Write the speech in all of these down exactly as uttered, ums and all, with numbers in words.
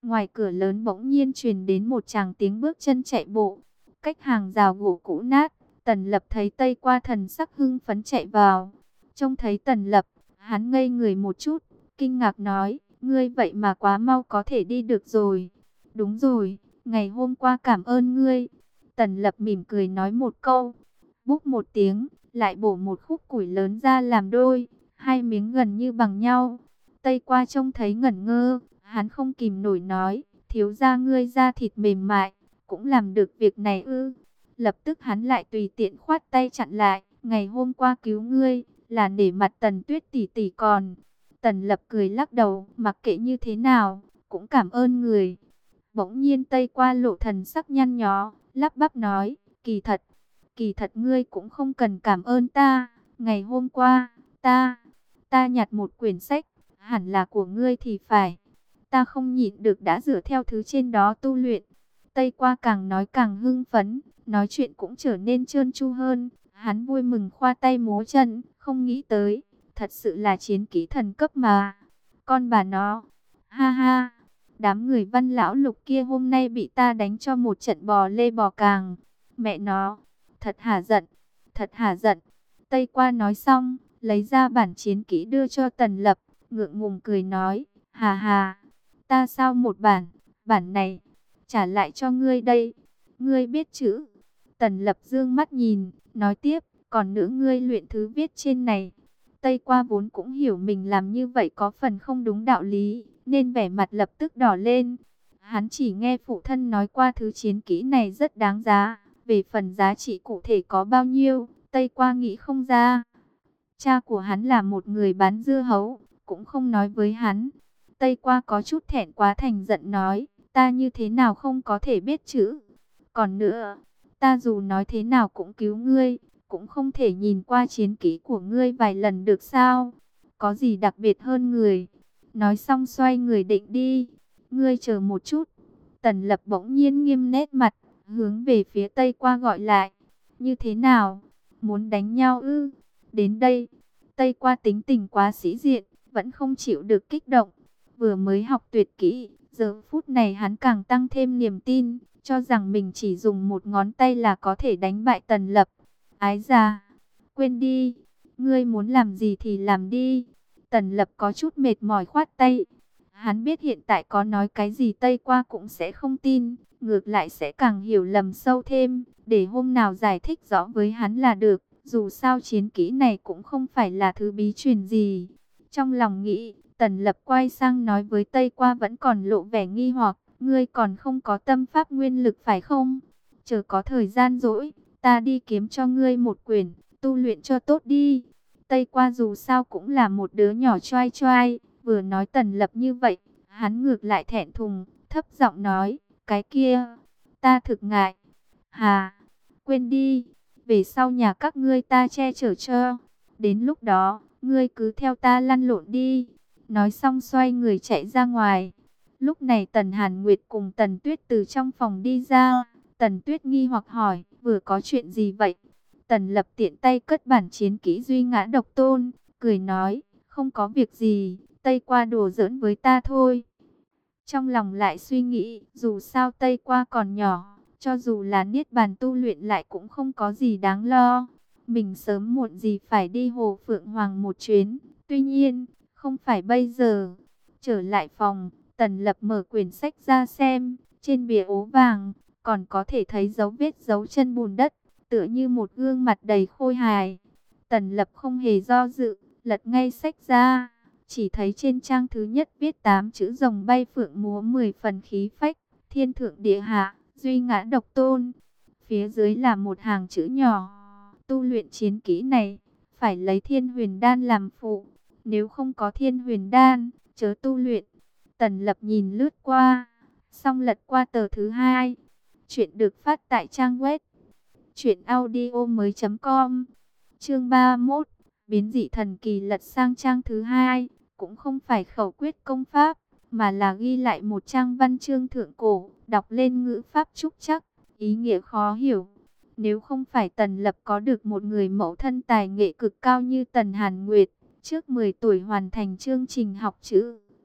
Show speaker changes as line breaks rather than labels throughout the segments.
Ngoài cửa lớn bỗng nhiên truyền đến một tràng tiếng bước chân chạy bộ. Cách hàng rào gỗ cũ nát, Tần Lập thấy Tây Qua thần sắc hưng phấn chạy vào. Trông thấy Tần Lập, hắn ngây người một chút, kinh ngạc nói, ngươi vậy mà quá mau có thể đi được rồi. Đúng rồi, ngày hôm qua cảm ơn ngươi. Tần Lập mỉm cười nói một câu, búp một tiếng, lại bổ một khúc củi lớn ra làm đôi, hai miếng gần như bằng nhau. Tây Qua trông thấy ngẩn ngơ, hắn không kìm nổi nói, thiếu gia ngươi da thịt mềm mại, cũng làm được việc này ư? Lập tức hắn lại tùy tiện khoát tay chặn lại, ngày hôm qua cứu ngươi, là nể mặt Tần Tuyết tỷ tỷ còn. Tần Lập cười lắc đầu, mặc kệ như thế nào, cũng cảm ơn người. Bỗng nhiên Tây Qua lộ thần sắc nhăn nhó, lắp bắp nói, kỳ thật, kỳ thật ngươi cũng không cần cảm ơn ta, ngày hôm qua, ta, ta nhặt một quyển sách, hẳn là của ngươi thì phải. Ta không nhịn được đã dựa theo thứ trên đó tu luyện. Tây Qua càng nói càng hưng phấn, nói chuyện cũng trở nên trơn tru hơn. Hắn vui mừng khoa tay múa chân, không nghĩ tới, thật sự là chiến kỹ thần cấp mà. Con bà nó, ha ha, đám người Văn lão lục kia hôm nay bị ta đánh cho một trận bò lê bò càng. Mẹ nó, thật hả giận, thật hả giận. Tây Qua nói xong, lấy ra bản chiến kỹ đưa cho Tần Lập, ngượng ngùng cười nói, hà hà, ta sao một bản, bản này, trả lại cho ngươi đây, ngươi biết chữ. Tần Lập dương mắt nhìn, nói tiếp, còn nữa ngươi luyện thứ viết trên này. Tây Qua vốn cũng hiểu mình làm như vậy có phần không đúng đạo lý, nên vẻ mặt lập tức đỏ lên. Hắn chỉ nghe phụ thân nói qua thứ chiến kỹ này rất đáng giá, về phần giá trị cụ thể có bao nhiêu, Tây Qua nghĩ không ra. Cha của hắn là một người bán dưa hấu, cũng không nói với hắn. Tây Qua có chút thẹn quá thành giận nói, ta như thế nào không có thể biết chữ. Còn nữa, ta dù nói thế nào cũng cứu ngươi, cũng không thể nhìn qua chiến kỹ của ngươi vài lần được sao? Có gì đặc biệt hơn người? Nói xong xoay người định đi. Ngươi chờ một chút. Tần Lập bỗng nhiên nghiêm nét mặt, hướng về phía Tây Qua gọi lại. Như thế nào? Muốn đánh nhau ư? Đến đây. Tây Qua tính tình quá sĩ diện, vẫn không chịu được kích động. Vừa mới học tuyệt kỹ, giờ phút này hắn càng tăng thêm niềm tin, cho rằng mình chỉ dùng một ngón tay là có thể đánh bại Tần Lập. Ái già, quên đi, ngươi muốn làm gì thì làm đi. Tần Lập có chút mệt mỏi khoát tay. Hắn biết hiện tại có nói cái gì Tây Qua cũng sẽ không tin, ngược lại sẽ càng hiểu lầm sâu thêm, để hôm nào giải thích rõ với hắn là được. Dù sao chiến kỹ này cũng không phải là thứ bí truyền gì. Trong lòng nghĩ, Tần Lập quay sang nói với Tây Qua vẫn còn lộ vẻ nghi hoặc, ngươi còn không có tâm pháp nguyên lực phải không? Chờ có thời gian rỗi, ta đi kiếm cho ngươi một quyển, tu luyện cho tốt đi. Tây Qua dù sao cũng là một đứa nhỏ choai choai, vừa nói Tần Lập như vậy, hắn ngược lại thẹn thùng, thấp giọng nói, cái kia, ta thực ngại. Hà, quên đi, về sau nhà các ngươi ta che chở cho, đến lúc đó, ngươi cứ theo ta lăn lộn đi. Nói xong xoay người chạy ra ngoài. Lúc này Tần Hàn Nguyệt cùng Tần Tuyết từ trong phòng đi ra. Tần Tuyết nghi hoặc hỏi, vừa có chuyện gì vậy? Tần Lập tiện tay cất bản chiến kỹ Duy Ngã Độc Tôn, cười nói, không có việc gì, Tây Qua đùa giỡn với ta thôi. Trong lòng lại suy nghĩ, dù sao Tây Qua còn nhỏ, cho dù là niết bàn tu luyện lại cũng không có gì đáng lo. Mình sớm muộn gì phải đi Hồ Phượng Hoàng một chuyến, tuy nhiên, không phải bây giờ. Trở lại phòng, Tần Lập mở quyển sách ra xem, trên bìa ố vàng, còn có thể thấy dấu vết dấu chân bùn đất, tựa như một gương mặt đầy khôi hài. Tần Lập không hề do dự, lật ngay sách ra, chỉ thấy trên trang thứ nhất viết tám chữ rồng bay phượng múa mười phần khí phách, thiên thượng địa hạ, Duy Ngã Độc Tôn. Phía dưới là một hàng chữ nhỏ, tu luyện chiến kỹ này, phải lấy Thiên Huyền Đan làm phụ, nếu không có Thiên Huyền Đan, chớ tu luyện. Tần Lập nhìn lướt qua, xong lật qua tờ thứ hai. Chuyện được phát tại trang web truyện audio mới chấm com. Chương ba mươi mốt, biến dị thần kỳ lật sang trang thứ hai, cũng không phải khẩu quyết công pháp, mà là ghi lại một trang văn chương thượng cổ, đọc lên ngữ pháp trúc trắc, ý nghĩa khó hiểu. Nếu không phải Tần Lập có được một người mẫu thân tài nghệ cực cao như Tần Hàn Nguyệt, trước mười tuổi hoàn thành chương trình học chữ,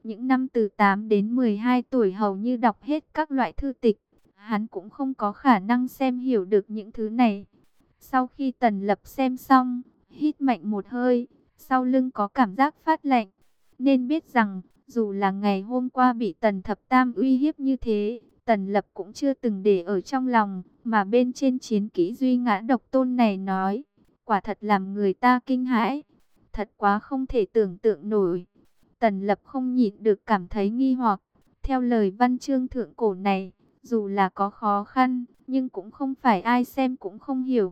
Những năm từ tám đến mười hai tuổi hầu như đọc hết các loại thư tịch. Hắn cũng không có khả năng xem hiểu được những thứ này. Sau khi Tần Lập xem xong, hít mạnh một hơi, sau lưng có cảm giác phát lạnh. Nên biết rằng, dù là ngày hôm qua bị Tần Thập Tam uy hiếp như thế, Tần Lập cũng chưa từng để ở trong lòng. Mà bên trên chiến kỹ Duy Ngã Độc Tôn này nói, quả thật làm người ta kinh hãi. Thật quá không thể tưởng tượng nổi. Tần Lập không nhịn được cảm thấy nghi hoặc. Theo lời văn chương thượng cổ này, dù là có khó khăn, nhưng cũng không phải ai xem cũng không hiểu.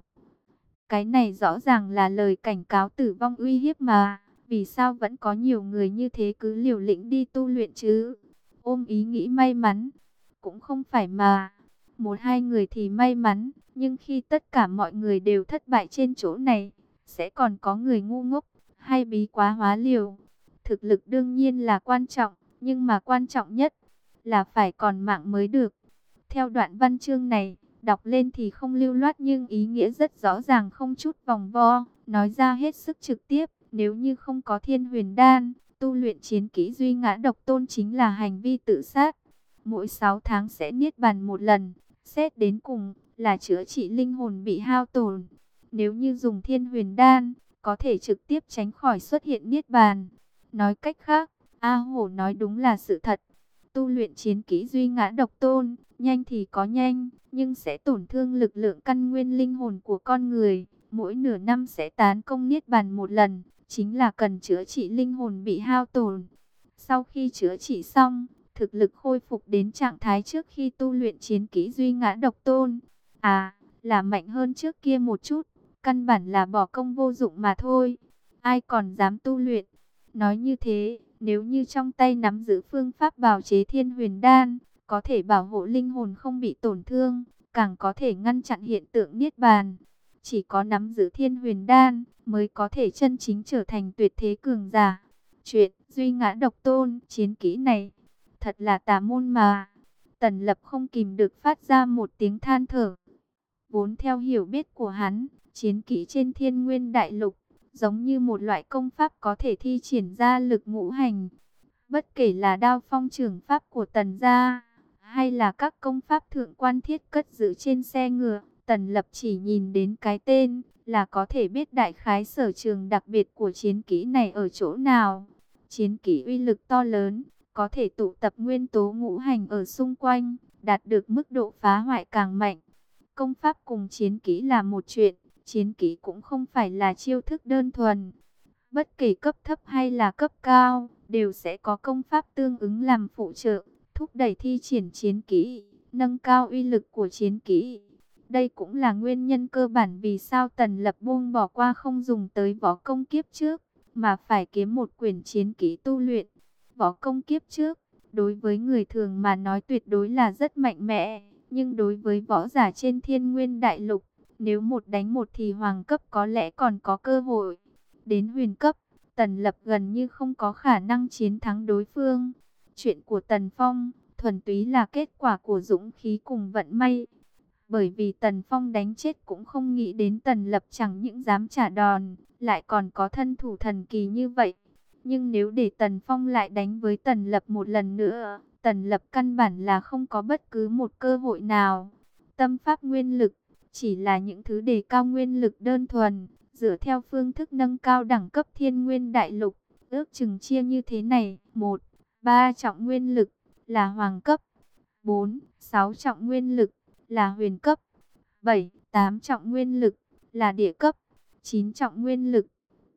Cái này rõ ràng là lời cảnh cáo tử vong uy hiếp mà. Vì sao vẫn có nhiều người như thế cứ liều lĩnh đi tu luyện chứ? Ôm ý nghĩ may mắn, cũng không phải mà. Một hai người thì may mắn, nhưng khi tất cả mọi người đều thất bại trên chỗ này, sẽ còn có người ngu ngốc hay bí quá hóa liều. Thực lực đương nhiên là quan trọng, nhưng mà quan trọng nhất là phải còn mạng mới được. Theo đoạn văn chương này, đọc lên thì không lưu loát nhưng ý nghĩa rất rõ ràng, không chút vòng vo, nói ra hết sức trực tiếp. Nếu như không có Thiên Huyền Đan, tu luyện chiến kỹ Duy Ngã Độc Tôn chính là hành vi tự sát. Mỗi sáu tháng sẽ niết bàn một lần, xét đến cùng là chữa trị linh hồn bị hao tổn. Nếu như dùng Thiên Huyền Đan, có thể trực tiếp tránh khỏi xuất hiện niết bàn. Nói cách khác, A Hổ nói đúng là sự thật. Tu luyện chiến kỹ Duy Ngã Độc Tôn, nhanh thì có nhanh, nhưng sẽ tổn thương lực lượng căn nguyên linh hồn của con người. Mỗi nửa năm sẽ tán công niết bàn một lần, chính là cần chữa trị linh hồn bị hao tổn. Sau khi chữa trị xong, thực lực khôi phục đến trạng thái trước khi tu luyện chiến kỹ Duy Ngã Độc Tôn. À, là mạnh hơn trước kia một chút, căn bản là bỏ công vô dụng mà thôi. Ai còn dám tu luyện? Nói như thế, nếu như trong tay nắm giữ phương pháp bào chế Thiên Huyền Đan, có thể bảo hộ linh hồn không bị tổn thương, càng có thể ngăn chặn hiện tượng niết bàn. Chỉ có nắm giữ Thiên Huyền Đan mới có thể chân chính trở thành tuyệt thế cường giả. Chuyện Duy Ngã Độc Tôn, chiến kỹ này thật là tà môn mà. Tần Lập không kìm được phát ra một tiếng than thở. Vốn theo hiểu biết của hắn, chiến kỹ trên Thiên Nguyên Đại Lục giống như một loại công pháp có thể thi triển ra lực ngũ hành. Bất kể là đao phong trường pháp của Tần gia, hay là các công pháp thượng quan thiết cất giữ trên xe ngựa, Tần Lập chỉ nhìn đến cái tên là có thể biết đại khái sở trường đặc biệt của chiến kỹ này ở chỗ nào. Chiến kỹ uy lực to lớn, có thể tụ tập nguyên tố ngũ hành ở xung quanh, đạt được mức độ phá hoại càng mạnh. Công pháp cùng chiến kỹ là một chuyện, chiến kỹ cũng không phải là chiêu thức đơn thuần. Bất kể cấp thấp hay là cấp cao, đều sẽ có công pháp tương ứng làm phụ trợ, thúc đẩy thi triển chiến kỹ, nâng cao uy lực của chiến kỹ. Đây cũng là nguyên nhân cơ bản vì sao Tần Lập buông bỏ qua không dùng tới võ công kiếp trước, mà phải kiếm một quyển chiến kỹ tu luyện. Võ công kiếp trước, đối với người thường mà nói tuyệt đối là rất mạnh mẽ, nhưng đối với võ giả trên Thiên Nguyên Đại Lục, nếu một đánh một thì hoàng cấp có lẽ còn có cơ hội. Đến huyền cấp, Tần Lập gần như không có khả năng chiến thắng đối phương. Chuyện của Tần Phong, thuần túy là kết quả của dũng khí cùng vận may. Bởi vì Tần Phong đánh chết cũng không nghĩ đến Tần Lập chẳng những dám trả đòn, lại còn có thân thủ thần kỳ như vậy. Nhưng nếu để Tần Phong lại đánh với Tần Lập một lần nữa, Tần Lập căn bản là không có bất cứ một cơ hội nào. Tâm pháp nguyên lực, chỉ là những thứ đề cao nguyên lực đơn thuần, dựa theo phương thức nâng cao đẳng cấp Thiên Nguyên Đại Lục, ước chừng chia như thế này: một. ba trọng nguyên lực là hoàng cấp, bốn. sáu trọng nguyên lực là huyền cấp, bảy. tám trọng nguyên lực là địa cấp, chín trọng nguyên lực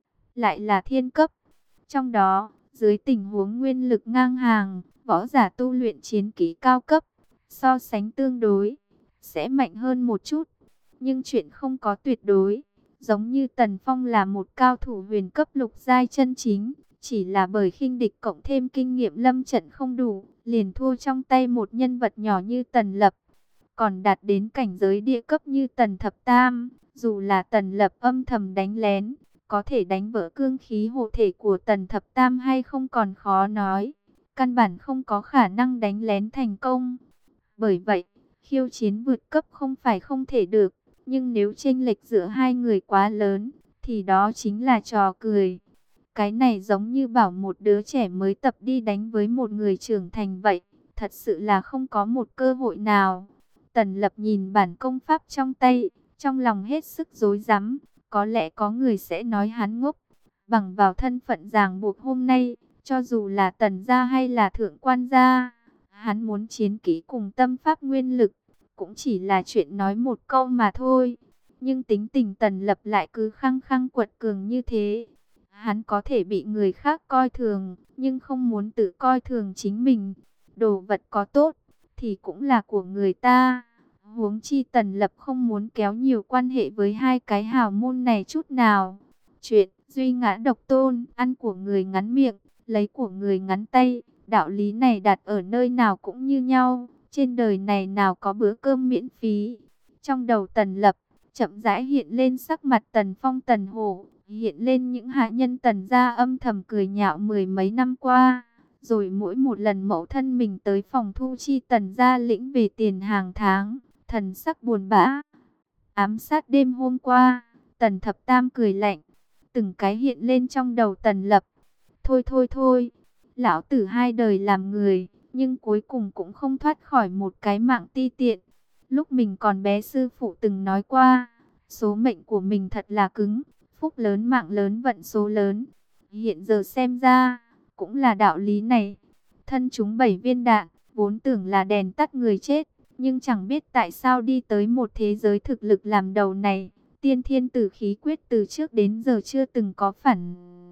lại là thiên cấp. Trong đó, dưới tình huống nguyên lực ngang hàng, võ giả tu luyện chiến kỹ cao cấp, so sánh tương đối, sẽ mạnh hơn một chút. Nhưng chuyện không có tuyệt đối. Giống như Tần Phong là một cao thủ huyền cấp lục giai chân chính, chỉ là bởi khinh địch cộng thêm kinh nghiệm lâm trận không đủ, liền thua trong tay một nhân vật nhỏ như Tần Lập. Còn đạt đến cảnh giới địa cấp như Tần Thập Tam, dù là Tần Lập âm thầm đánh lén, có thể đánh vỡ cương khí hộ thể của Tần Thập Tam hay không còn khó nói. Căn bản không có khả năng đánh lén thành công. Bởi vậy, khiêu chiến vượt cấp không phải không thể được. Nhưng nếu chênh lệch giữa hai người quá lớn, thì đó chính là trò cười. Cái này giống như bảo một đứa trẻ mới tập đi đánh với một người trưởng thành vậy, thật sự là không có một cơ hội nào. Tần Lập nhìn bản công pháp trong tay, trong lòng hết sức rối rắm. Có lẽ có người sẽ nói hắn ngốc, bằng vào thân phận ràng buộc hôm nay, cho dù là Tần gia hay là thượng quan gia, hắn muốn chiến kỹ cùng tâm pháp nguyên lực, cũng chỉ là chuyện nói một câu mà thôi. Nhưng tính tình Tần Lập lại cứ khăng khăng quật cường như thế. Hắn có thể bị người khác coi thường, nhưng không muốn tự coi thường chính mình. Đồ vật có tốt, thì cũng là của người ta. Huống chi Tần Lập không muốn kéo nhiều quan hệ với hai cái hào môn này chút nào. Chuyện duy ngã độc tôn, ăn của người ngắn miệng, lấy của người ngắn tay. Đạo lý này đặt ở nơi nào cũng như nhau. Trên đời này nào có bữa cơm miễn phí. Trong đầu Tần Lập, chậm rãi hiện lên sắc mặt Tần Phong Tần Hổ. Hiện lên những hạ nhân Tần gia âm thầm cười nhạo mười mấy năm qua. Rồi mỗi một lần mẫu thân mình tới phòng thu chi Tần gia lĩnh về tiền hàng tháng, thần sắc buồn bã. Ám sát đêm hôm qua, Tần Thập Tam cười lạnh, từng cái hiện lên trong đầu Tần Lập. Thôi thôi thôi, lão tử hai đời làm người, nhưng cuối cùng cũng không thoát khỏi một cái mạng ti tiện. Lúc mình còn bé sư phụ từng nói qua, số mệnh của mình thật là cứng, phúc lớn mạng lớn vận số lớn. Hiện giờ xem ra, cũng là đạo lý này. Thân chúng bảy viên đạn, vốn tưởng là đèn tắt người chết, nhưng chẳng biết tại sao đi tới một thế giới thực lực làm đầu này. Tiên thiên tử khí quyết từ trước đến giờ chưa từng có phản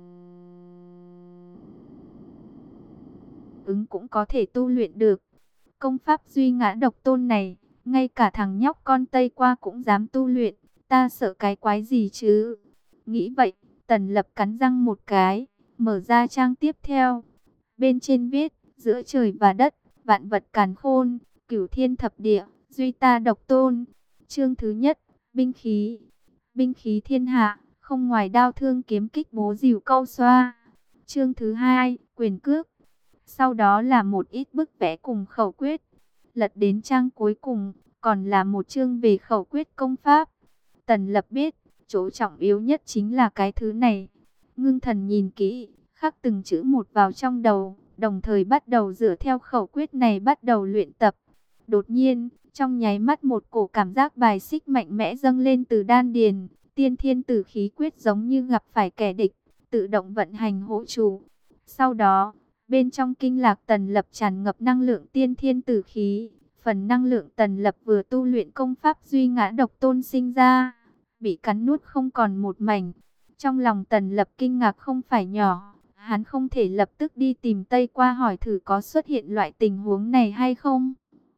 ứng cũng có thể tu luyện được. Công pháp duy ngã độc tôn này, ngay cả thằng nhóc con Tây qua cũng dám tu luyện, ta sợ cái quái gì chứ? Nghĩ vậy, Tần Lập cắn răng một cái, mở ra trang tiếp theo. Bên trên viết, giữa trời và đất, vạn vật càn khôn, cửu thiên thập địa, duy ta độc tôn. Chương thứ nhất, binh khí. Binh khí thiên hạ, không ngoài đao thương kiếm kích bố rìu câu xoa. Chương thứ hai, quyền cước. Sau đó là một ít bức vẽ cùng khẩu quyết. Lật đến trang cuối cùng, còn là một chương về khẩu quyết công pháp. Tần Lập biết, chỗ trọng yếu nhất chính là cái thứ này. Ngưng thần nhìn kỹ, khắc từng chữ một vào trong đầu, đồng thời bắt đầu dựa theo khẩu quyết này bắt đầu luyện tập. Đột nhiên, trong nháy mắt một cổ cảm giác bài xích mạnh mẽ dâng lên từ đan điền, tiên thiên tử khí quyết giống như gặp phải kẻ địch, tự động vận hành hộ chủ. Sau đó, bên trong kinh lạc Tần Lập tràn ngập năng lượng tiên thiên tử khí, phần năng lượng Tần Lập vừa tu luyện công pháp duy ngã độc tôn sinh ra, bị cắn nuốt không còn một mảnh. Trong lòng Tần Lập kinh ngạc không phải nhỏ, hắn không thể lập tức đi tìm Tây qua hỏi thử có xuất hiện loại tình huống này hay không.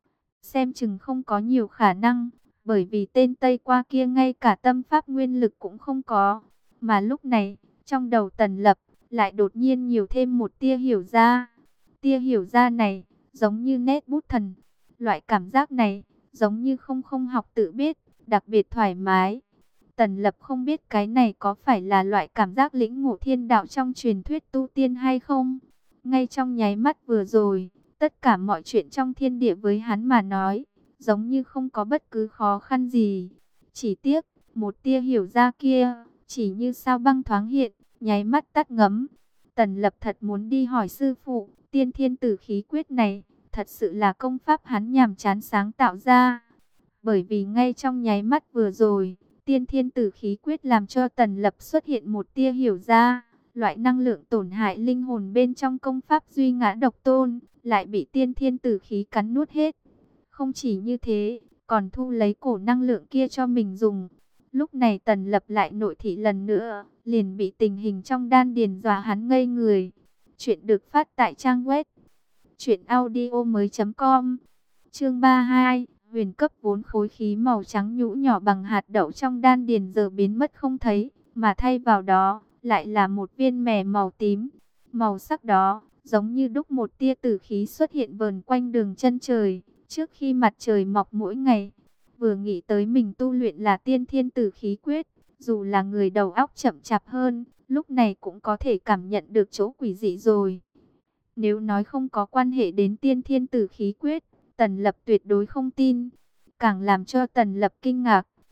Xem chừng không có nhiều khả năng, bởi vì tên Tây qua kia ngay cả tâm pháp nguyên lực cũng không có. Mà lúc này, trong đầu Tần Lập, lại đột nhiên nhiều thêm một tia hiểu ra. Tia hiểu ra này, giống như nét bút thần. Loại cảm giác này, giống như không không học tự biết, đặc biệt thoải mái. Tần Lập không biết cái này có phải là loại cảm giác lĩnh ngộ thiên đạo trong truyền thuyết tu tiên hay không. Ngay trong nháy mắt vừa rồi, tất cả mọi chuyện trong thiên địa với hắn mà nói, giống như không có bất cứ khó khăn gì. Chỉ tiếc, một tia hiểu ra kia, chỉ như sao băng thoáng hiện, nháy mắt tắt ngấm. Tần Lập thật muốn đi hỏi sư phụ, tiên thiên tử khí quyết này, thật sự là công pháp hắn nhàm chán sáng tạo ra. Bởi vì ngay trong nháy mắt vừa rồi, tiên thiên tử khí quyết làm cho Tần Lập xuất hiện một tia hiểu ra. Loại năng lượng tổn hại linh hồn bên trong công pháp duy ngã độc tôn, lại bị tiên thiên tử khí cắn nuốt hết. Không chỉ như thế, còn thu lấy cổ năng lượng kia cho mình dùng. Lúc này Tần Lập lại nội thị lần nữa, liền bị tình hình trong đan điền dọa hắn ngây người. Chuyện được phát tại trang web truyện audio mới chấm com. Chương ba mươi hai, huyền cấp vốn khối khí màu trắng nhũ nhỏ bằng hạt đậu trong đan điền giờ biến mất không thấy, mà thay vào đó lại là một viên mè màu tím. Màu sắc đó, giống như đúc một tia tử khí xuất hiện vờn quanh đường chân trời, trước khi mặt trời mọc mỗi ngày. Vừa nghĩ tới mình tu luyện là tiên thiên tử khí quyết, dù là người đầu óc chậm chạp hơn, lúc này cũng có thể cảm nhận được chỗ quỷ dị rồi. Nếu nói không có quan hệ đến tiên thiên tử khí quyết, Tần Lập tuyệt đối không tin. Càng làm cho Tần Lập kinh ngạc,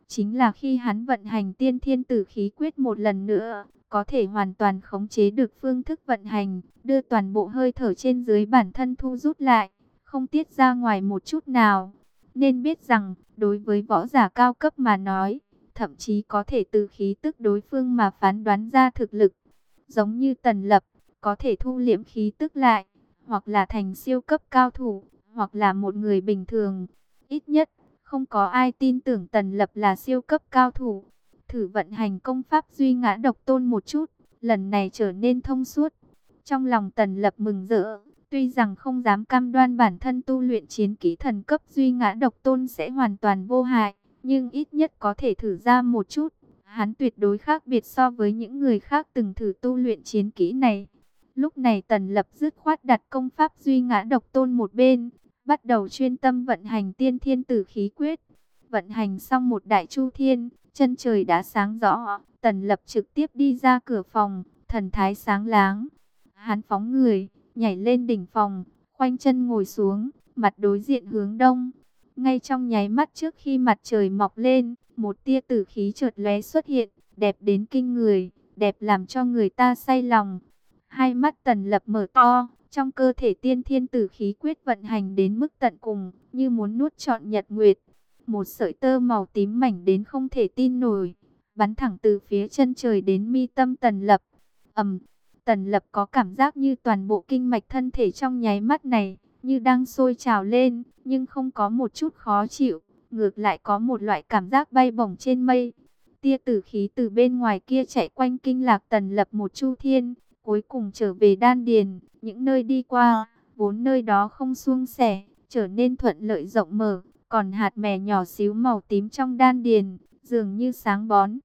chính là khi hắn vận hành tiên thiên tử khí quyết một lần nữa, có thể hoàn toàn khống chế được phương thức vận hành, đưa toàn bộ hơi thở trên dưới bản thân thu rút lại, không tiết ra ngoài một chút nào. Nên biết rằng, đối với võ giả cao cấp mà nói, thậm chí có thể từ khí tức đối phương mà phán đoán ra thực lực. Giống như Tần Lập, có thể thu liễm khí tức lại, hoặc là thành siêu cấp cao thủ, hoặc là một người bình thường. Ít nhất, không có ai tin tưởng Tần Lập là siêu cấp cao thủ. Thử vận hành công pháp duy ngã độc tôn một chút, lần này trở nên thông suốt. Trong lòng Tần Lập mừng rỡ, tuy rằng không dám cam đoan bản thân tu luyện chiến kỹ thần cấp duy ngã độc tôn sẽ hoàn toàn vô hại, nhưng ít nhất có thể thử ra một chút. Hắn tuyệt đối khác biệt so với những người khác từng thử tu luyện chiến kỹ này. Lúc này Tần Lập dứt khoát đặt công pháp duy ngã độc tôn một bên, bắt đầu chuyên tâm vận hành tiên thiên tử khí quyết. Vận hành xong một đại chu thiên, chân trời đã sáng rõ, Tần Lập trực tiếp đi ra cửa phòng, thần thái sáng láng. Hắn phóng người, nhảy lên đỉnh phòng, khoanh chân ngồi xuống, mặt đối diện hướng đông. Ngay trong nháy mắt trước khi mặt trời mọc lên, một tia tử khí chợt lóe xuất hiện, đẹp đến kinh người, đẹp làm cho người ta say lòng. Hai mắt Tần Lập mở to, trong cơ thể tiên thiên tử khí quyết vận hành đến mức tận cùng, như muốn nuốt trọn nhật nguyệt. Một sợi tơ màu tím mảnh đến không thể tin nổi, bắn thẳng từ phía chân trời đến mi tâm Tần Lập. Ầm, Tần Lập có cảm giác như toàn bộ kinh mạch thân thể trong nháy mắt này, như đang sôi trào lên, nhưng không có một chút khó chịu, ngược lại có một loại cảm giác bay bổng trên mây. Tia tử khí từ bên ngoài kia chạy quanh kinh lạc Tần Lập một chu thiên, cuối cùng trở về đan điền, những nơi đi qua, vốn nơi đó không suôn sẻ, trở nên thuận lợi rộng mở, còn hạt mè nhỏ xíu màu tím trong đan điền, dường như sáng bón.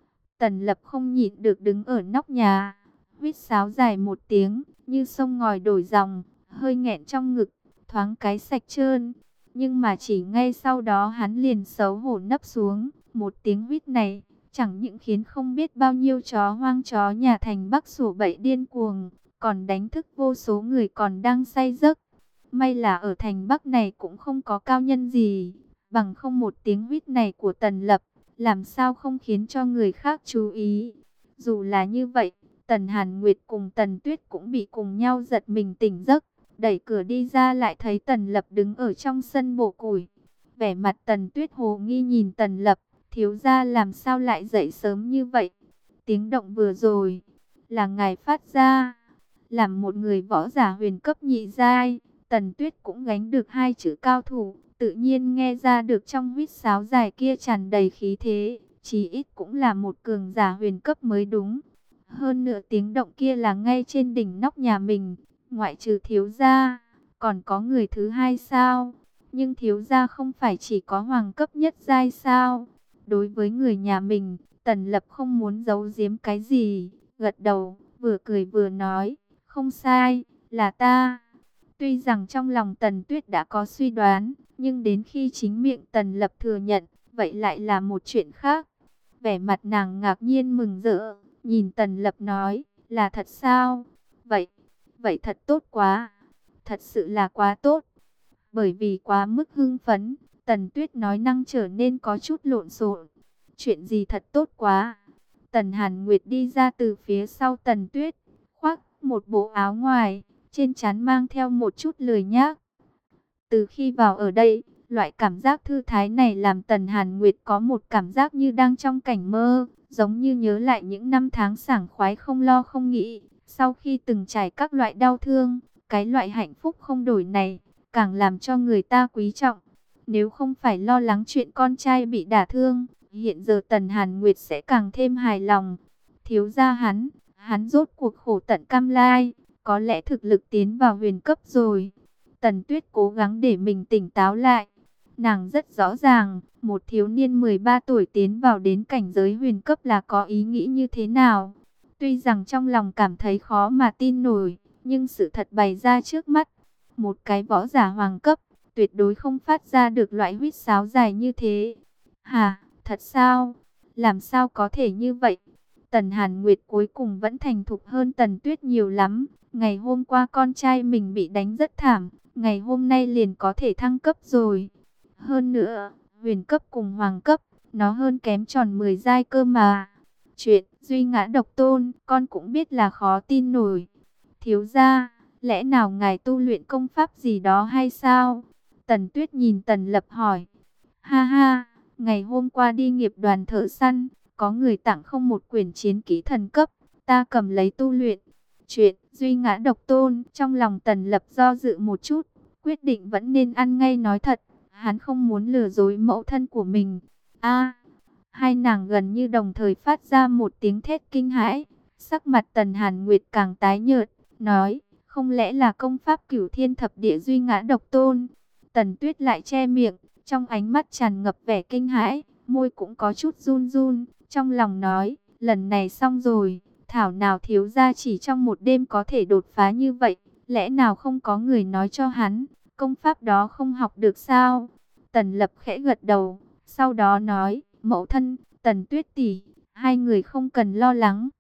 Tần Lập không nhịn được đứng ở nóc nhà, huýt sáo dài một tiếng, như sông ngòi đổi dòng, hơi nghẹn trong ngực, thoáng cái sạch trơn. Nhưng mà chỉ ngay sau đó hắn liền xấu hổ nấp xuống, một tiếng huýt này, chẳng những khiến không biết bao nhiêu chó hoang chó nhà thành Bắc sủa bậy điên cuồng, còn đánh thức vô số người còn đang say giấc. May là ở thành Bắc này cũng không có cao nhân gì, bằng không một tiếng huýt này của Tần Lập, làm sao không khiến cho người khác chú ý. Dù là như vậy, Tần Hàn Nguyệt cùng Tần Tuyết cũng bị cùng nhau giật mình tỉnh giấc, đẩy cửa đi ra lại thấy Tần Lập đứng ở trong sân bổ củi. Vẻ mặt Tần Tuyết hồ nghi nhìn Tần Lập, thiếu gia làm sao lại dậy sớm như vậy? Tiếng động vừa rồi, là ngài phát ra. Làm một người võ giả huyền cấp nhị giai, Tần Tuyết cũng gánh được hai chữ cao thủ, tự nhiên nghe ra được trong huýt sáo dài kia tràn đầy khí thế, chí ít cũng là một cường giả huyền cấp mới đúng. Hơn nữa tiếng động kia là ngay trên đỉnh nóc nhà mình, ngoại trừ thiếu gia, còn có người thứ hai sao? Nhưng thiếu gia không phải chỉ có hoàng cấp nhất giai sao? Đối với người nhà mình, Tần Lập không muốn giấu giếm cái gì, gật đầu, vừa cười vừa nói, không sai, là ta. Tuy rằng trong lòng Tần Tuyết đã có suy đoán, nhưng đến khi chính miệng Tần Lập thừa nhận, vậy lại là một chuyện khác. Vẻ mặt nàng ngạc nhiên mừng rỡ, nhìn Tần Lập nói, là thật sao? Vậy, vậy thật tốt quá, thật sự là quá tốt. Bởi vì quá mức hưng phấn, Tần Tuyết nói năng trở nên có chút lộn xộn. Chuyện gì thật tốt quá? Tần Hàn Nguyệt đi ra từ phía sau Tần Tuyết, khoác một bộ áo ngoài, trên trán mang theo một chút lười nhác. Từ khi vào ở đây, loại cảm giác thư thái này làm Tần Hàn Nguyệt có một cảm giác như đang trong cảnh mơ, giống như nhớ lại những năm tháng sảng khoái không lo không nghĩ. Sau khi từng trải các loại đau thương, cái loại hạnh phúc không đổi này, càng làm cho người ta quý trọng. Nếu không phải lo lắng chuyện con trai bị đả thương, hiện giờ Tần Hàn Nguyệt sẽ càng thêm hài lòng. Thiếu gia hắn, hắn rốt cuộc khổ tận cam lai, có lẽ thực lực tiến vào huyền cấp rồi. Tần Tuyết cố gắng để mình tỉnh táo lại. Nàng rất rõ ràng, một thiếu niên mười ba tuổi tiến vào đến cảnh giới huyền cấp là có ý nghĩ như thế nào. Tuy rằng trong lòng cảm thấy khó mà tin nổi, nhưng sự thật bày ra trước mắt. Một cái võ giả hoàng cấp, tuyệt đối không phát ra được loại huýt sáo dài như thế. Hả, thật sao? Làm sao có thể như vậy? Tần Hàn Nguyệt cuối cùng vẫn thành thục hơn Tần Tuyết nhiều lắm. Ngày hôm qua con trai mình bị đánh rất thảm, ngày hôm nay liền có thể thăng cấp rồi. Hơn nữa, huyền cấp cùng hoàng cấp, nó hơn kém tròn mười giai cơ mà. Chuyện duy ngã độc tôn, con cũng biết là khó tin nổi. Thiếu gia, lẽ nào ngài tu luyện công pháp gì đó hay sao? Tần Tuyết nhìn Tần Lập hỏi. Ha ha, ngày hôm qua đi nghiệp đoàn thợ săn, có người tặng không một quyển chiến kỹ thần cấp, ta cầm lấy tu luyện. Chuyện duy ngã độc tôn, trong lòng Tần Lập do dự một chút, quyết định vẫn nên ăn ngay nói thật, hắn không muốn lừa dối mẫu thân của mình. A, hai nàng gần như đồng thời phát ra một tiếng thét kinh hãi, sắc mặt Tần Hàn Nguyệt càng tái nhợt, nói, không lẽ là công pháp Cửu Thiên Thập Địa duy ngã độc tôn? Tần Tuyết lại che miệng, trong ánh mắt tràn ngập vẻ kinh hãi, môi cũng có chút run run, trong lòng nói, lần này xong rồi, thảo nào thiếu gia chỉ trong một đêm có thể đột phá như vậy, lẽ nào không có người nói cho hắn, công pháp đó không học được sao? Tần Lập khẽ gật đầu, sau đó nói, mẫu thân, Tần Tuyết tỷ, hai người không cần lo lắng.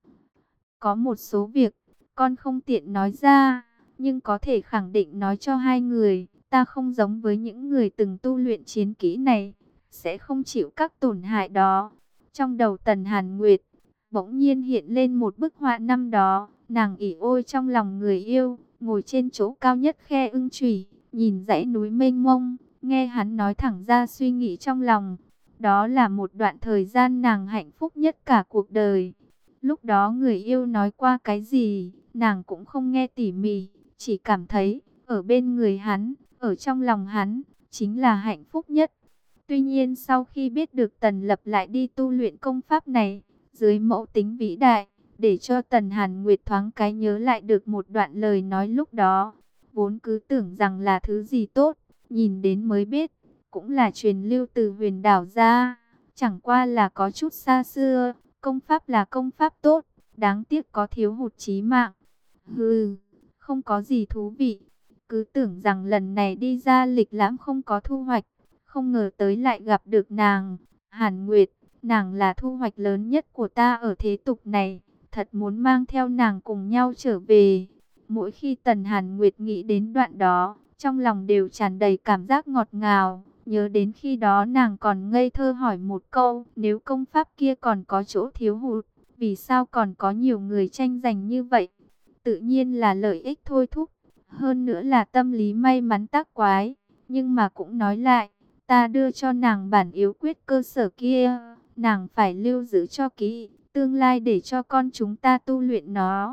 Có một số việc, con không tiện nói ra, nhưng có thể khẳng định nói cho hai người, ta không giống với những người từng tu luyện chiến kỹ này, sẽ không chịu các tổn hại đó. Trong đầu Tần Hàn Nguyệt, bỗng nhiên hiện lên một bức họa năm đó, nàng ỉ ôi trong lòng người yêu, ngồi trên chỗ cao nhất khe ưng chủy, nhìn dãy núi mênh mông, nghe hắn nói thẳng ra suy nghĩ trong lòng. Đó là một đoạn thời gian nàng hạnh phúc nhất cả cuộc đời. Lúc đó người yêu nói qua cái gì, nàng cũng không nghe tỉ mỉ, chỉ cảm thấy, ở bên người hắn, ở trong lòng hắn, chính là hạnh phúc nhất. Tuy nhiên sau khi biết được Tần Lập lại đi tu luyện công pháp này, dưới mẫu tính vĩ đại, để cho Tần Hàn Nguyệt thoáng cái nhớ lại được một đoạn lời nói lúc đó. Vốn cứ tưởng rằng là thứ gì tốt, nhìn đến mới biết, cũng là truyền lưu từ huyền đảo ra, chẳng qua là có chút xa xưa, công pháp là công pháp tốt, đáng tiếc có thiếu hụt chí mạng. Hừ, không có gì thú vị, cứ tưởng rằng lần này đi ra lịch lãm không có thu hoạch, không ngờ tới lại gặp được nàng, Hàn Nguyệt, nàng là thu hoạch lớn nhất của ta ở thế tục này, thật muốn mang theo nàng cùng nhau trở về. Mỗi khi Tần Hàn Nguyệt nghĩ đến đoạn đó, trong lòng đều tràn đầy cảm giác ngọt ngào, nhớ đến khi đó nàng còn ngây thơ hỏi một câu, nếu công pháp kia còn có chỗ thiếu hụt, vì sao còn có nhiều người tranh giành như vậy? Tự nhiên là lợi ích thôi thúc, hơn nữa là tâm lý may mắn tác quái, nhưng mà cũng nói lại, ta đưa cho nàng bản yếu quyết cơ sở kia, nàng phải lưu giữ cho kỹ, tương lai để cho con chúng ta tu luyện nó.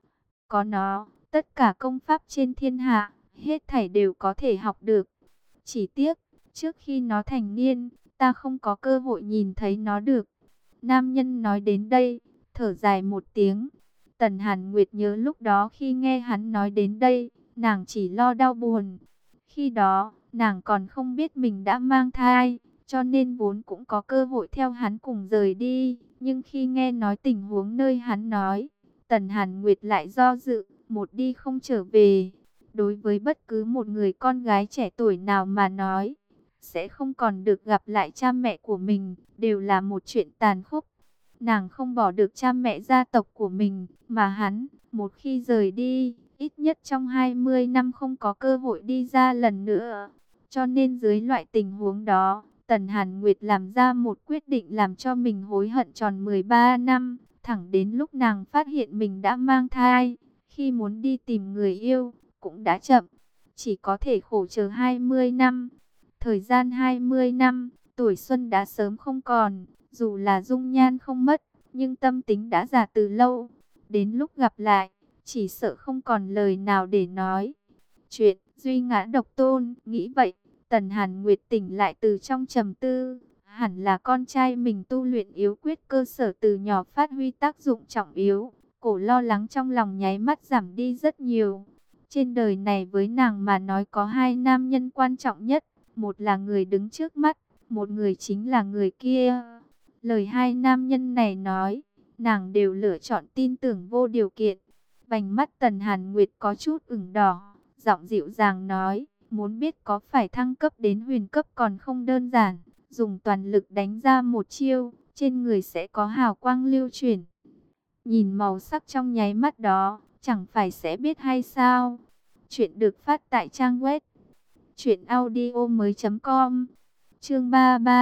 Có nó, tất cả công pháp trên thiên hạ, hết thảy đều có thể học được. Chỉ tiếc, trước khi nó thành niên, ta không có cơ hội nhìn thấy nó được. Nam nhân nói đến đây, thở dài một tiếng. Tần Hàn Nguyệt nhớ lúc đó khi nghe hắn nói đến đây, nàng chỉ lo đau buồn. Khi đó, nàng còn không biết mình đã mang thai, cho nên vốn cũng có cơ hội theo hắn cùng rời đi. Nhưng khi nghe nói tình huống nơi hắn nói, Tần Hàn Nguyệt lại do dự, một đi không trở về. Đối với bất cứ một người con gái trẻ tuổi nào mà nói, sẽ không còn được gặp lại cha mẹ của mình, đều là một chuyện tàn khốc. Nàng không bỏ được cha mẹ gia tộc của mình, mà hắn, một khi rời đi, ít nhất trong hai mươi năm không có cơ hội đi ra lần nữa. Cho nên dưới loại tình huống đó, Tần Hàn Nguyệt làm ra một quyết định làm cho mình hối hận tròn mười ba năm, thẳng đến lúc nàng phát hiện mình đã mang thai, khi muốn đi tìm người yêu, cũng đã chậm, chỉ có thể khổ chờ hai mươi năm. Thời gian hai mươi năm, tuổi xuân đã sớm không còn, dù là dung nhan không mất, nhưng tâm tính đã già từ lâu. Đến lúc gặp lại, chỉ sợ không còn lời nào để nói. Chuyện duy ngã độc tôn, nghĩ vậy, Tần Hàn Nguyệt tỉnh lại từ trong trầm tư. Hẳn là con trai mình tu luyện yếu quyết cơ sở từ nhỏ phát huy tác dụng trọng yếu. Cổ lo lắng trong lòng nháy mắt giảm đi rất nhiều. Trên đời này với nàng mà nói có hai nam nhân quan trọng nhất. Một là người đứng trước mắt, một người chính là người kia. Lời hai nam nhân này nói, nàng đều lựa chọn tin tưởng vô điều kiện. Vành mắt Tần Hàn Nguyệt có chút ửng đỏ, giọng dịu dàng nói, muốn biết có phải thăng cấp đến huyền cấp còn không đơn giản. Dùng toàn lực đánh ra một chiêu, trên người sẽ có hào quang lưu chuyển. Nhìn màu sắc trong nháy mắt đó, chẳng phải sẽ biết hay sao? Chuyện được phát tại trang web truyện audio mới chấm com. Chương ba mươi ba,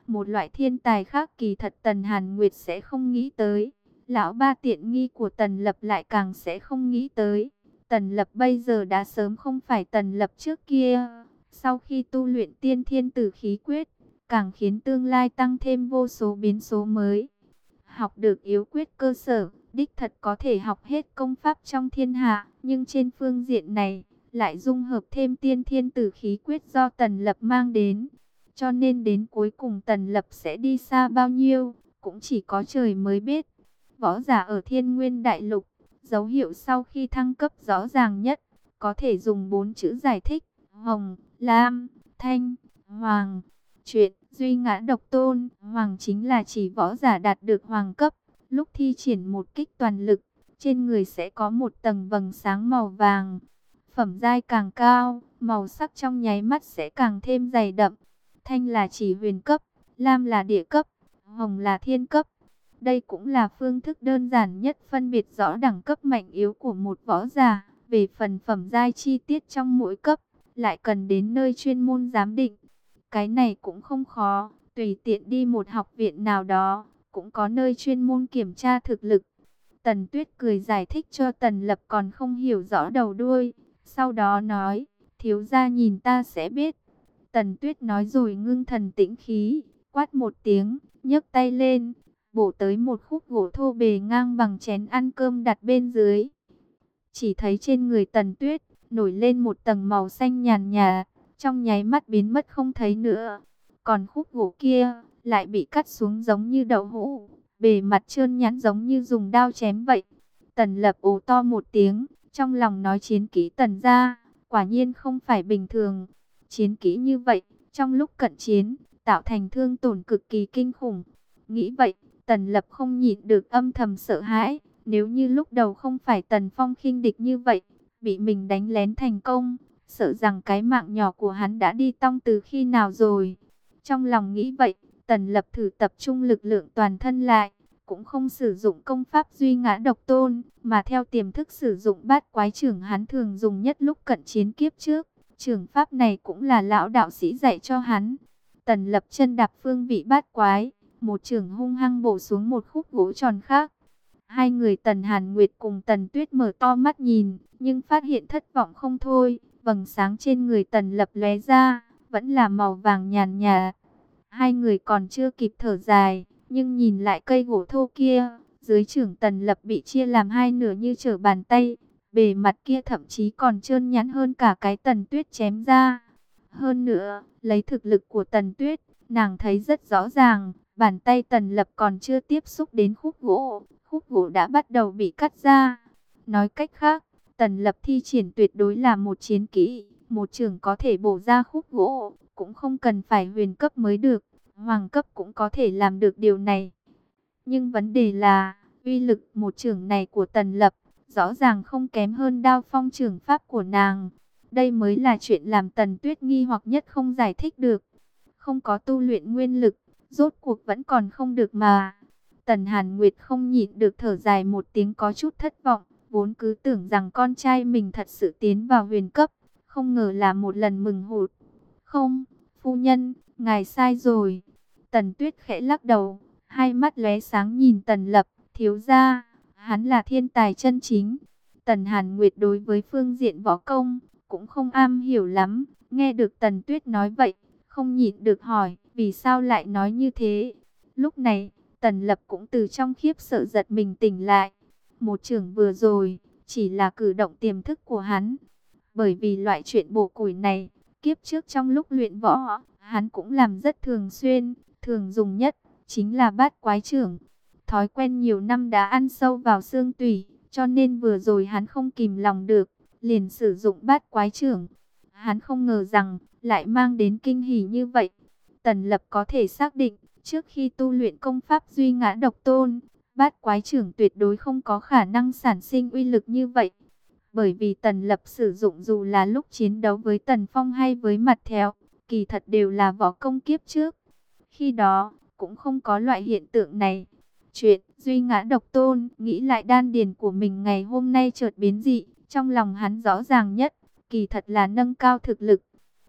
Một loại thiên tài khác kỳ thật Tần Hàn Nguyệt sẽ không nghĩ tới. Lão ba tiện nghi của Tần Lập lại càng sẽ không nghĩ tới. Tần Lập bây giờ đã sớm không phải Tần Lập trước kia. Sau khi tu luyện tiên thiên tử khí quyết, càng khiến tương lai tăng thêm vô số biến số mới. Học được yếu quyết cơ sở, đích thật có thể học hết công pháp trong thiên hạ. Nhưng trên phương diện này, lại dung hợp thêm tiên thiên tử khí quyết do Tần Lập mang đến. Cho nên đến cuối cùng Tần Lập sẽ đi xa bao nhiêu, cũng chỉ có trời mới biết. Võ giả ở Thiên Nguyên Đại Lục, dấu hiệu sau khi thăng cấp rõ ràng nhất, có thể dùng bốn chữ giải thích: Hồng, Lam, Thanh, Hoàng. Chuyện Duy Ngã Độc Tôn, Hoàng chính là chỉ võ giả đạt được hoàng cấp, lúc thi triển một kích toàn lực, trên người sẽ có một tầng vầng sáng màu vàng. Phẩm giai càng cao, màu sắc trong nháy mắt sẽ càng thêm dày đậm. Thanh là chỉ huyền cấp, Lam là địa cấp, Hồng là thiên cấp. Đây cũng là phương thức đơn giản nhất phân biệt rõ đẳng cấp mạnh yếu của một võ giả. Về phần phẩm giai chi tiết trong mỗi cấp, lại cần đến nơi chuyên môn giám định. Cái này cũng không khó, tùy tiện đi một học viện nào đó, cũng có nơi chuyên môn kiểm tra thực lực. Tần Tuyết cười giải thích cho Tần Lập còn không hiểu rõ đầu đuôi, sau đó nói, thiếu gia nhìn ta sẽ biết. Tần Tuyết nói rồi ngưng thần tĩnh khí, quát một tiếng, nhấc tay lên, bổ tới một khúc gỗ thô bề ngang bằng chén ăn cơm đặt bên dưới. Chỉ thấy trên người Tần Tuyết nổi lên một tầng màu xanh nhàn nhạt, trong nháy mắt biến mất không thấy nữa. Còn khúc gỗ kia lại bị cắt xuống giống như đậu hũ, bề mặt trơn nhẵn giống như dùng dao chém vậy. Tần Lập ồ to một tiếng, trong lòng nói chiến kỹ Tần gia quả nhiên không phải bình thường. Chiến kỹ như vậy, trong lúc cận chiến, tạo thành thương tổn cực kỳ kinh khủng. Nghĩ vậy, Tần Lập không nhịn được âm thầm sợ hãi. Nếu như lúc đầu không phải Tần Phong khinh địch như vậy, bị mình đánh lén thành công, sợ rằng cái mạng nhỏ của hắn đã đi tong từ khi nào rồi. Trong lòng nghĩ vậy, Tần Lập thử tập trung lực lượng toàn thân lại, cũng không sử dụng công pháp Duy Ngã Độc Tôn, mà theo tiềm thức sử dụng bát quái chưởng hắn thường dùng nhất lúc cận chiến kiếp trước. Chưởng pháp này cũng là lão đạo sĩ dạy cho hắn. Tần Lập chân đạp phương vị bát quái, một chưởng hung hăng bổ xuống một khúc gỗ tròn khác. Hai người Tần Hàn Nguyệt cùng Tần Tuyết mở to mắt nhìn, nhưng phát hiện thất vọng không thôi. Vầng sáng trên người Tần Lập lóe ra, vẫn là màu vàng nhàn nhạt. Hai người còn chưa kịp thở dài, nhưng nhìn lại cây gỗ thô kia, dưới chưởng Tần Lập bị chia làm hai nửa như trở bàn tay. Bề mặt kia thậm chí còn trơn nhẵn hơn cả cái Tần Tuyết chém ra. Hơn nữa, lấy thực lực của Tần Tuyết, nàng thấy rất rõ ràng, bàn tay Tần Lập còn chưa tiếp xúc đến khúc gỗ, khúc gỗ đã bắt đầu bị cắt ra. Nói cách khác, Tần Lập thi triển tuyệt đối là một chiến kỹ, một chưởng có thể bổ ra khúc gỗ, cũng không cần phải huyền cấp mới được, hoàng cấp cũng có thể làm được điều này. Nhưng vấn đề là, uy lực một chưởng này của Tần Lập, rõ ràng không kém hơn đao phong chưởng pháp của nàng. Đây mới là chuyện làm Tần Tuyết nghi hoặc nhất không giải thích được. Không có tu luyện nguyên lực, rốt cuộc vẫn còn không được mà. Tần Hàn Nguyệt không nhịn được thở dài một tiếng có chút thất vọng. Vốn cứ tưởng rằng con trai mình thật sự tiến vào huyền cấp, không ngờ là một lần mừng hụt. Không, phu nhân, ngài sai rồi. Tần Tuyết khẽ lắc đầu, hai mắt lóe sáng nhìn Tần Lập, thiếu gia, hắn là thiên tài chân chính. Tần Hàn Nguyệt đối với phương diện võ công cũng không am hiểu lắm, nghe được Tần Tuyết nói vậy, không nhịn được hỏi, vì sao lại nói như thế? Lúc này, Tần Lập cũng từ trong khiếp sợ giật mình tỉnh lại. Một chưởng vừa rồi, chỉ là cử động tiềm thức của hắn. Bởi vì loại chuyện bổ củi này, kiếp trước trong lúc luyện võ, hắn cũng làm rất thường xuyên, thường dùng nhất, chính là bát quái chưởng. Thói quen nhiều năm đã ăn sâu vào xương tủy, cho nên vừa rồi hắn không kìm lòng được, liền sử dụng bát quái chưởng. Hắn không ngờ rằng, lại mang đến kinh hỉ như vậy. Tần Lập có thể xác định, trước khi tu luyện công pháp Duy Ngã Độc Tôn, bát quái chưởng tuyệt đối không có khả năng sản sinh uy lực như vậy. Bởi vì Tần Lập sử dụng dù là lúc chiến đấu với Tần Phong hay với Mặt Thẹo, kỳ thật đều là võ công kiếp trước. Khi đó, cũng không có loại hiện tượng này. Chuyện Duy Ngã Độc Tôn, nghĩ lại đan điền của mình ngày hôm nay chợt biến dị, trong lòng hắn rõ ràng nhất, kỳ thật là nâng cao thực lực.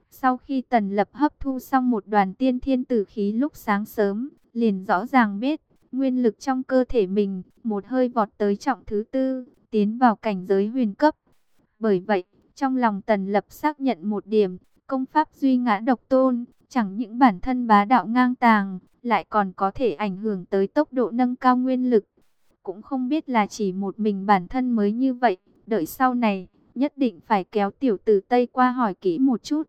Sau khi Tần Lập hấp thu xong một đoàn tiên thiên tử khí lúc sáng sớm, liền rõ ràng biết, nguyên lực trong cơ thể mình, một hơi vọt tới trọng thứ tư, tiến vào cảnh giới huyền cấp. Bởi vậy, trong lòng Tần Lập xác nhận một điểm, công pháp duy ngã độc tôn, chẳng những bản thân bá đạo ngang tàng, lại còn có thể ảnh hưởng tới tốc độ nâng cao nguyên lực. Cũng không biết là chỉ một mình bản thân mới như vậy, đợi sau này, nhất định phải kéo tiểu tử Tây qua hỏi kỹ một chút.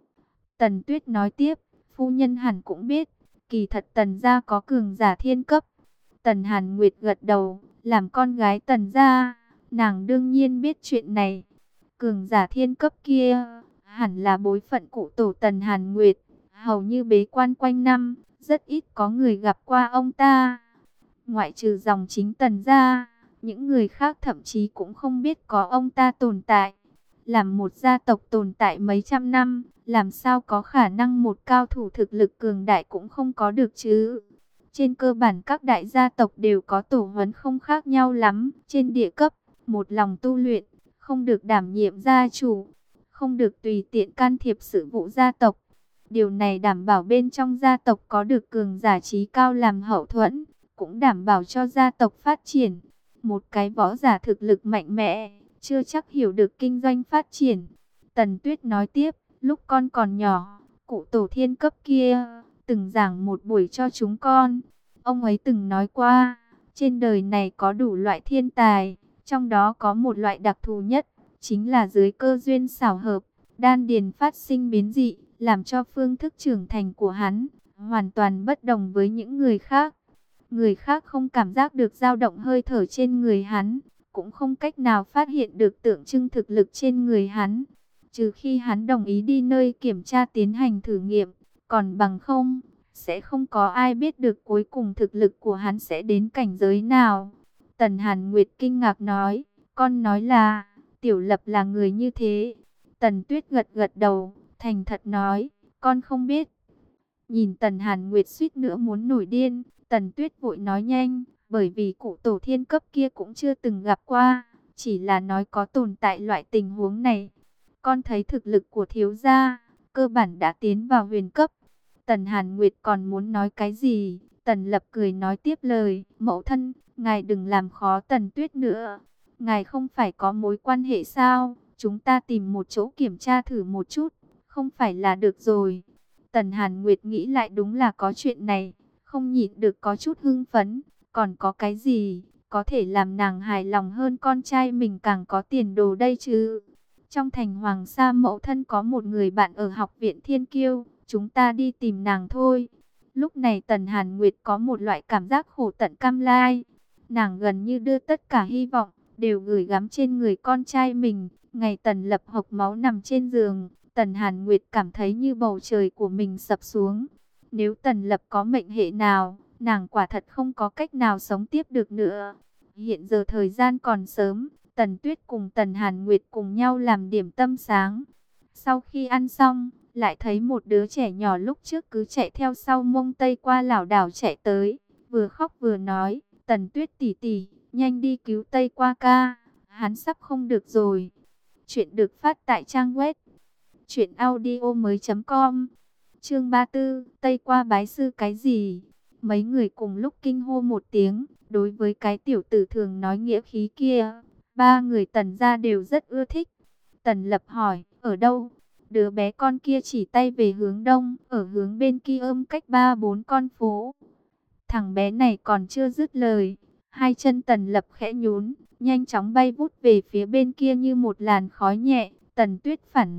Tần Tuyết nói tiếp, phu nhân hẳn cũng biết, kỳ thật Tần gia có cường giả thiên cấp. Tần Hàn Nguyệt gật đầu, làm con gái Tần gia, nàng đương nhiên biết chuyện này. Cường giả thiên cấp kia, hẳn là bối phận cụ tổ Tần Hàn Nguyệt, hầu như bế quan quanh năm, rất ít có người gặp qua ông ta. Ngoại trừ dòng chính Tần gia, những người khác thậm chí cũng không biết có ông ta tồn tại. Làm một gia tộc tồn tại mấy trăm năm, làm sao có khả năng một cao thủ thực lực cường đại cũng không có được chứ? Trên cơ bản các đại gia tộc đều có tổ huấn không khác nhau lắm. Trên địa cấp, một lòng tu luyện, không được đảm nhiệm gia chủ, không được tùy tiện can thiệp sự vụ gia tộc. Điều này đảm bảo bên trong gia tộc có được cường giả trí cao làm hậu thuẫn, cũng đảm bảo cho gia tộc phát triển. Một cái võ giả thực lực mạnh mẽ, chưa chắc hiểu được kinh doanh phát triển. Tần Tuyết nói tiếp, lúc con còn nhỏ, cụ tổ thiên cấp kia từng giảng một buổi cho chúng con. Ông ấy từng nói qua, trên đời này có đủ loại thiên tài, trong đó có một loại đặc thù nhất, chính là dưới cơ duyên xảo hợp, đan điền phát sinh biến dị, làm cho phương thức trưởng thành của hắn hoàn toàn bất đồng với những người khác. Người khác không cảm giác được dao động hơi thở trên người hắn, cũng không cách nào phát hiện được tượng trưng thực lực trên người hắn, trừ khi hắn đồng ý đi nơi kiểm tra tiến hành thử nghiệm, còn bằng không, sẽ không có ai biết được cuối cùng thực lực của hắn sẽ đến cảnh giới nào. Tần Hàn Nguyệt kinh ngạc nói, con nói là, Tiểu Lập là người như thế. Tần Tuyết gật gật đầu, thành thật nói, con không biết. Nhìn Tần Hàn Nguyệt suýt nữa muốn nổi điên, Tần Tuyết vội nói nhanh, bởi vì cụ tổ thiên cấp kia cũng chưa từng gặp qua, chỉ là nói có tồn tại loại tình huống này. Con thấy thực lực của thiếu gia, cơ bản đã tiến vào huyền cấp. Tần Hàn Nguyệt còn muốn nói cái gì, Tần Lập cười nói tiếp lời, mẫu thân, ngài đừng làm khó Tần Tuyết nữa. Ngài không phải có mối quan hệ sao, chúng ta tìm một chỗ kiểm tra thử một chút, không phải là được rồi. Tần Hàn Nguyệt nghĩ lại đúng là có chuyện này, không nhịn được có chút hưng phấn, còn có cái gì có thể làm nàng hài lòng hơn con trai mình càng có tiền đồ đây chứ. Trong thành Hoàng Sa mẫu thân có một người bạn ở học viện Thiên Kiêu, chúng ta đi tìm nàng thôi. Lúc này Tần Hàn Nguyệt có một loại cảm giác khổ tận cam lai. Nàng gần như đưa tất cả hy vọng, đều gửi gắm trên người con trai mình. Ngày Tần Lập hộc máu nằm trên giường, Tần Hàn Nguyệt cảm thấy như bầu trời của mình sập xuống. Nếu Tần Lập có mệnh hệ nào, nàng quả thật không có cách nào sống tiếp được nữa. Hiện giờ thời gian còn sớm, Tần Tuyết cùng Tần Hàn Nguyệt cùng nhau làm điểm tâm sáng. Sau khi ăn xong, lại thấy một đứa trẻ nhỏ lúc trước cứ chạy theo sau mông Tây qua lảo đảo chạy tới, vừa khóc vừa nói, Tần Tuyết tỷ tỷ, nhanh đi cứu Tây qua ca, hắn sắp không được rồi. Chuyện được phát tại trang web truyện audio mới chấm com. Chương ba mươi tư, Tây qua bái sư cái gì? Mấy người cùng lúc kinh hô một tiếng, đối với cái tiểu tử thường nói nghĩa khí kia, ba người Tần gia đều rất ưa thích. Tần Lập hỏi, ở đâu? Đứa bé con kia chỉ tay về hướng đông, ở hướng bên kia ôm cách ba bốn con phố. Thằng bé này còn chưa dứt lời, hai chân Tần Lập khẽ nhún, nhanh chóng bay vút về phía bên kia như một làn khói nhẹ. Tần Tuyết phản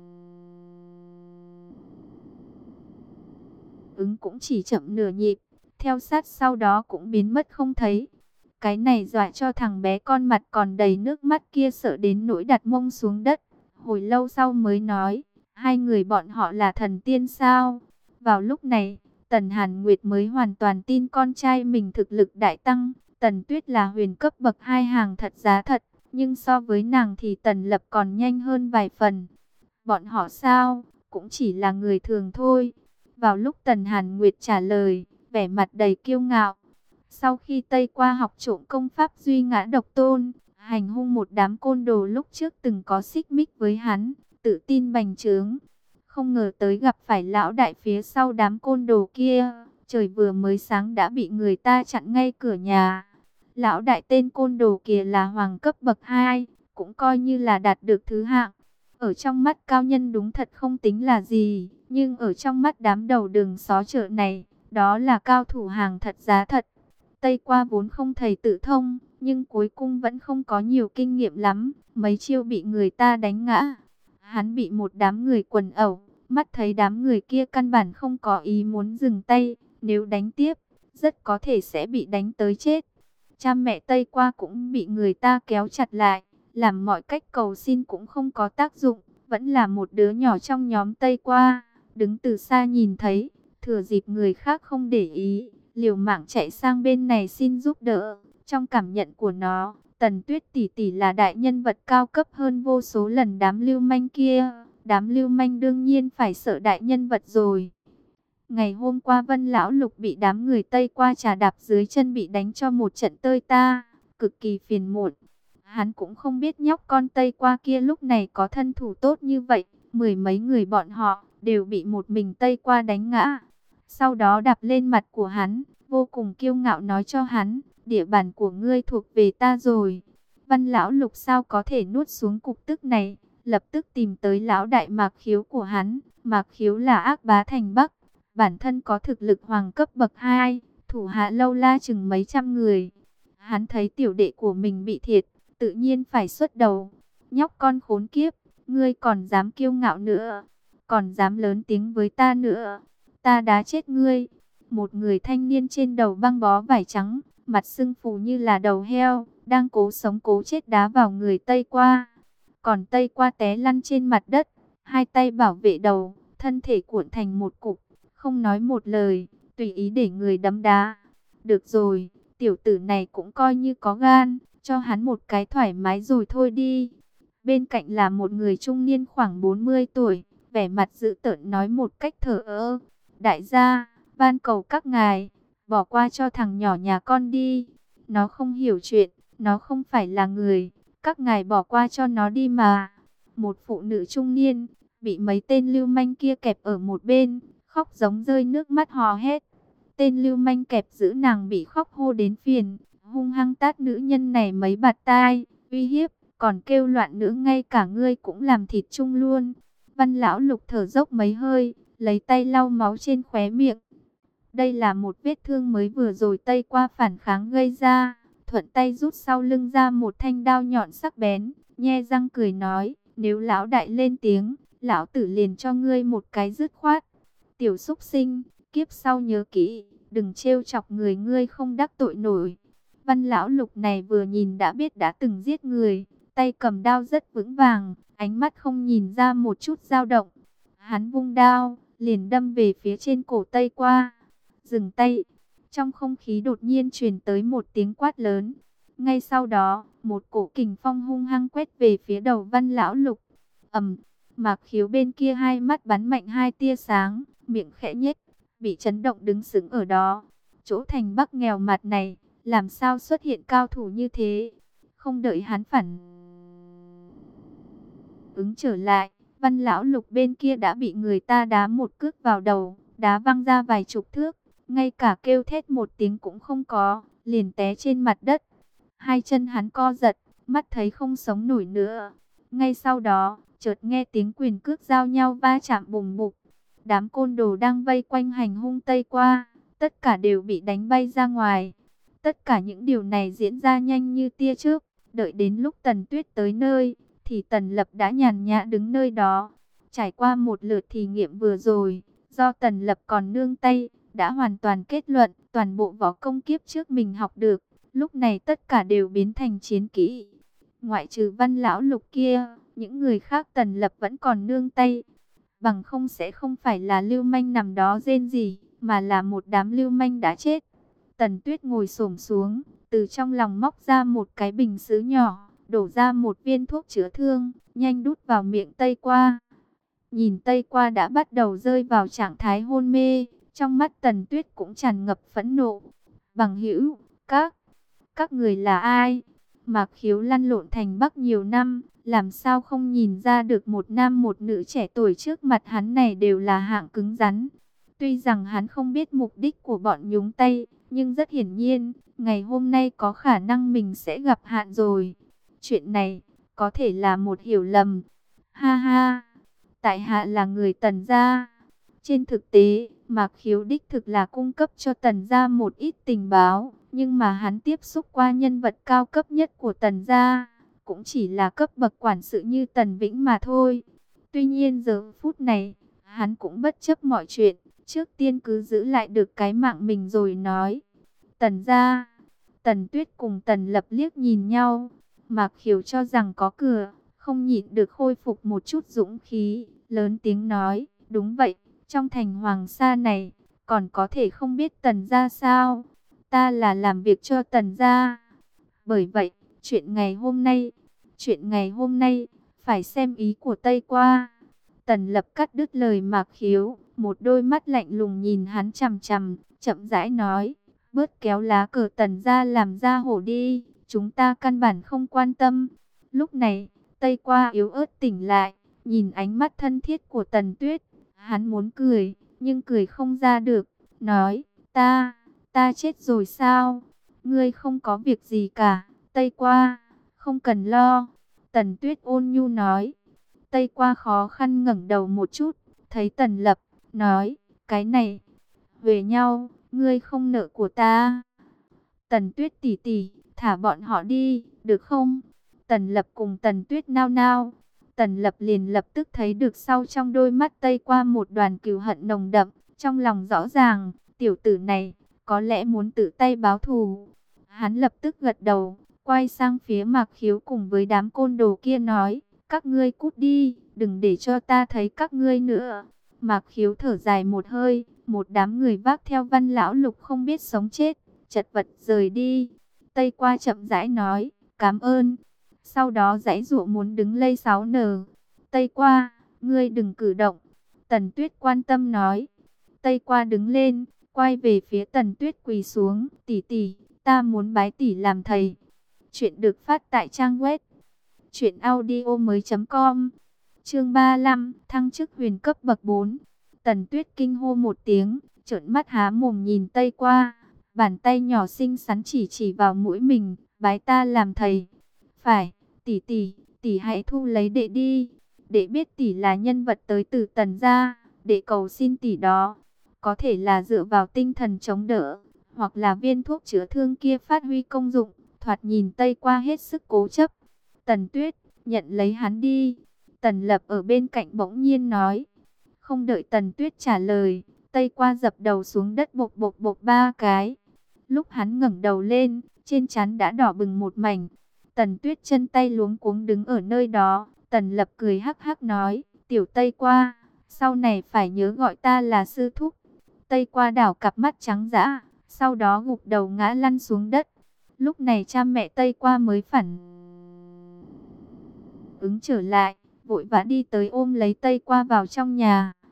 ứng cũng chỉ chậm nửa nhịp, theo sát sau đó cũng biến mất không thấy. Cái này dọa cho thằng bé con mặt còn đầy nước mắt kia sợ đến nỗi đặt mông xuống đất. Hồi lâu sau mới nói, hai người bọn họ là thần tiên sao? Vào lúc này, Tần Hàn Nguyệt mới hoàn toàn tin con trai mình thực lực đại tăng. Tần Tuyết là huyền cấp bậc hai hàng thật giá thật, nhưng so với nàng thì Tần Lập còn nhanh hơn vài phần. Bọn họ sao? Cũng chỉ là người thường thôi. Vào lúc Tần Hàn Nguyệt trả lời, vẻ mặt đầy kiêu ngạo. Sau khi Tây qua học trộm công pháp duy ngã độc tôn, hành hung một đám côn đồ lúc trước từng có xích mích với hắn, tự tin bành trướng. Không ngờ tới gặp phải lão đại phía sau đám côn đồ kia. Trời vừa mới sáng đã bị người ta chặn ngay cửa nhà. Lão đại tên côn đồ kia là hoàng cấp bậc hai, cũng coi như là đạt được thứ hạng. Ở trong mắt cao nhân đúng thật không tính là gì, nhưng ở trong mắt đám đầu đường xó chợ này, đó là cao thủ hàng thật giá thật. Tây Qua vốn không thầy tự thông, nhưng cuối cùng vẫn không có nhiều kinh nghiệm lắm, mấy chiêu bị người ta đánh ngã. Hắn bị một đám người quần ẩu, mắt thấy đám người kia căn bản không có ý muốn dừng tay, nếu đánh tiếp, rất có thể sẽ bị đánh tới chết. Cha mẹ Tây Qua cũng bị người ta kéo chặt lại, làm mọi cách cầu xin cũng không có tác dụng, vẫn là một đứa nhỏ trong nhóm Tây Qua, đứng từ xa nhìn thấy, thừa dịp người khác không để ý, liều mạng chạy sang bên này xin giúp đỡ. Trong cảm nhận của nó, Tần Tuyết tỷ tỷ là đại nhân vật cao cấp hơn vô số lần đám lưu manh kia, đám lưu manh đương nhiên phải sợ đại nhân vật rồi. Ngày hôm qua Vân Lão Lục bị đám người Tây Qua trà đạp dưới chân, bị đánh cho một trận tơi ta, cực kỳ phiền muộn. Hắn cũng không biết nhóc con Tây Qua kia lúc này có thân thủ tốt như vậy, mười mấy người bọn họ đều bị một mình Tây Qua đánh ngã. Sau đó đạp lên mặt của hắn, vô cùng kiêu ngạo nói cho hắn, địa bàn của ngươi thuộc về ta rồi. Văn Lão Lục sao có thể nuốt xuống cục tức này, lập tức tìm tới lão đại Mạc Khiếu của hắn. Mạc Khiếu là ác bá thành Bắc, bản thân có thực lực hoàng cấp bậc hai, thủ hạ lâu la chừng mấy trăm người. Hắn thấy tiểu đệ của mình bị thiệt, tự nhiên phải xuất đầu. Nhóc con khốn kiếp, ngươi còn dám kiêu ngạo nữa, còn dám lớn tiếng với ta nữa, ta đá chết ngươi. Một người thanh niên trên đầu băng bó vải trắng, mặt sưng phù như là đầu heo, đang cố sống cố chết đá vào người Tây Qua. Còn Tây Qua té lăn trên mặt đất, hai tay bảo vệ đầu, thân thể cuộn thành một cục, không nói một lời, tùy ý để người đấm đá. Được rồi, tiểu tử này cũng coi như có gan, cho hắn một cái thoải mái rồi thôi đi. Bên cạnh là một người trung niên khoảng bốn mươi tuổi, vẻ mặt dữ tợn nói một cách thờ ơ. Đại gia, van cầu các ngài, bỏ qua cho thằng nhỏ nhà con đi. Nó không hiểu chuyện, nó không phải là người, các ngài bỏ qua cho nó đi mà. Một phụ nữ trung niên, bị mấy tên lưu manh kia kẹp ở một bên, khóc giống rơi nước mắt hò hét. Tên lưu manh kẹp giữ nàng bị khóc hô đến phiền, hung hăng tát nữ nhân này mấy bạt tai, uy hiếp, còn kêu loạn nữa, ngay cả ngươi cũng làm thịt chung luôn. Văn Lão Lục thở dốc mấy hơi, lấy tay lau máu trên khóe miệng. Đây là một vết thương mới vừa rồi Tây Qua phản kháng gây ra. Thuận tay rút sau lưng ra một thanh đao nhọn sắc bén, nhe răng cười nói, nếu lão đại lên tiếng, lão tử liền cho ngươi một cái dứt khoát. Tiểu xúc sinh, kiếp sau nhớ kỹ, đừng trêu chọc người ngươi không đắc tội nổi. Văn Lão Lục này vừa nhìn đã biết đã từng giết người, tay cầm đao rất vững vàng, ánh mắt không nhìn ra một chút dao động. Hắn vung đao, liền đâm về phía trên cổ Tây Qua. Dừng tay. Trong không khí đột nhiên truyền tới một tiếng quát lớn. Ngay sau đó, một cổ kình phong hung hăng quét về phía đầu Văn Lão Lục. Ầm, Mạc Khiếu bên kia hai mắt bắn mạnh hai tia sáng, miệng khẽ nhếch, bị chấn động đứng sững ở đó. Chỗ thành Bắc nghèo mặt này, làm sao xuất hiện cao thủ như thế? Không đợi hắn phản ứng trở lại, Văn Lão Lục bên kia đã bị người ta đá một cước vào đầu, đá văng ra vài chục thước, ngay cả kêu thét một tiếng cũng không có, liền té trên mặt đất. Hai chân hắn co giật, mắt thấy không sống nổi nữa. Ngay sau đó, chợt nghe tiếng quyền cước giao nhau va chạm bùng bục. Đám côn đồ đang vây quanh hành hung Tây Qua, tất cả đều bị đánh bay ra ngoài. Tất cả những điều này diễn ra nhanh như tia chớp. Đợi đến lúc Tần Tuyết tới nơi, thì Tần Lập đã nhàn nhã đứng nơi đó. Trải qua một lượt thí nghiệm vừa rồi, do Tần Lập còn nương tay, đã hoàn toàn kết luận toàn bộ võ công kiếp trước mình học được, lúc này tất cả đều biến thành chiến kỹ. Ngoại trừ Văn Lão Lục kia, những người khác Tần Lập vẫn còn nương tay. Bằng không sẽ không phải là lưu manh nằm đó rên rỉ, mà là một đám lưu manh đã chết. Tần Tuyết ngồi xổm xuống, từ trong lòng móc ra một cái bình sứ nhỏ, đổ ra một viên thuốc chữa thương, nhanh đút vào miệng Tây Qua. Nhìn Tây Qua đã bắt đầu rơi vào trạng thái hôn mê, trong mắt Tần Tuyết cũng tràn ngập phẫn nộ. Bằng hữu, các, các người là ai? Mạc Khiếu lăn lộn thành Bắc nhiều năm, Làm sao không nhìn ra được một nam một nữ trẻ tuổi trước mặt hắn này đều là hạng cứng rắn. Tuy rằng hắn không biết mục đích của bọn nhúng tay, nhưng rất hiển nhiên, ngày hôm nay có khả năng mình sẽ gặp hạn rồi. Chuyện này, có thể là một hiểu lầm. Ha ha, tại hạ là người Tần gia. Trên thực tế, Mạc Khiếu đích thực là cung cấp cho Tần gia một ít tình báo, nhưng mà hắn tiếp xúc qua nhân vật cao cấp nhất của Tần gia, cũng chỉ là cấp bậc quản sự như Tần Vĩnh mà thôi. Tuy nhiên giờ phút này, hắn cũng bất chấp mọi chuyện, trước tiên cứ giữ lại được cái mạng mình rồi nói. Tần gia. Tần Tuyết cùng Tần Lập liếc nhìn nhau, Mạc Khiếu cho rằng có cửa, không nhịn được khôi phục một chút dũng khí, lớn tiếng nói, đúng vậy, trong thành Hoàng Sa này, còn có thể không biết Tần gia sao? Ta là làm việc cho Tần gia. Bởi vậy, chuyện ngày hôm nay, chuyện ngày hôm nay, phải xem ý của Tây Qua. Tần Lập cắt đứt lời Mạc Khiếu, một đôi mắt lạnh lùng nhìn hắn chằm chằm, chậm rãi nói, bớt kéo lá cờ Tần gia làm ra hổ đi, chúng ta căn bản không quan tâm. Lúc này, Tây Qua yếu ớt tỉnh lại, nhìn ánh mắt thân thiết của Tần Tuyết, hắn muốn cười, nhưng cười không ra được, nói, ta, ta chết rồi sao? Ngươi không có việc gì cả, Tây Qua, không cần lo. Tần Tuyết ôn nhu nói. Tây Qua khó khăn ngẩng đầu một chút, thấy Tần Lập, nói, cái này, về nhau, ngươi không nợ của ta. Tần Tuyết tỷ tỷ, thả bọn họ đi, được không? Tần Lập cùng Tần Tuyết nao nao. Tần Lập liền lập tức thấy được sau trong đôi mắt Tây Qua một đoàn cừu hận nồng đậm, trong lòng rõ ràng, tiểu tử này, có lẽ muốn tự tay báo thù. Hắn lập tức gật đầu, quay sang phía Mạc Khiếu cùng với đám côn đồ kia nói, các ngươi cút đi, đừng để cho ta thấy các ngươi nữa. Mạc Khiếu thở dài một hơi, một đám người vác theo Văn Lão Lục không biết sống chết, chật vật rời đi. Tây Qua chậm rãi nói, cảm ơn. Sau đó giãy giụa muốn đứng lây sáu nờ. Tây Qua, ngươi đừng cử động. Tần Tuyết quan tâm nói. Tây Qua đứng lên, quay về phía Tần Tuyết quỳ xuống, tỷ tỷ, ta muốn bái tỷ làm thầy. Chuyện được phát tại trang web truyện audio mới.com. Chương ba mươi lăm, thăng chức huyền cấp bậc bốn. Tần Tuyết kinh hô một tiếng, trợn mắt há mồm nhìn Tây Qua, bàn tay nhỏ xinh xắn chỉ chỉ vào mũi mình, bái ta làm thầy. Phải, tỷ tỷ, tỷ hãy thu lấy đệ đi. Đệ biết tỷ là nhân vật tới từ Tần gia, đệ cầu xin tỷ đó, có thể là dựa vào tinh thần chống đỡ, hoặc là viên thuốc chữa thương kia phát huy công dụng. Thoạt nhìn Tây Qua hết sức cố chấp. Tần Tuyết, nhận lấy hắn đi. Tần Lập ở bên cạnh bỗng nhiên nói. Không đợi Tần Tuyết trả lời, Tây Qua dập đầu xuống đất bộc bộc bộc ba cái. Lúc hắn ngẩng đầu lên, trên trán đã đỏ bừng một mảnh. Tần Tuyết chân tay luống cuống đứng ở nơi đó. Tần Lập cười hắc hắc nói, tiểu Tây Qua, sau này phải nhớ gọi ta là sư thúc. Tây Qua đảo cặp mắt trắng dã, sau đó gục đầu ngã lăn xuống đất. Lúc này cha mẹ Tây Qua mới phản ứng trở lại, vội vã đi tới ôm lấy Tây Qua vào trong nhà.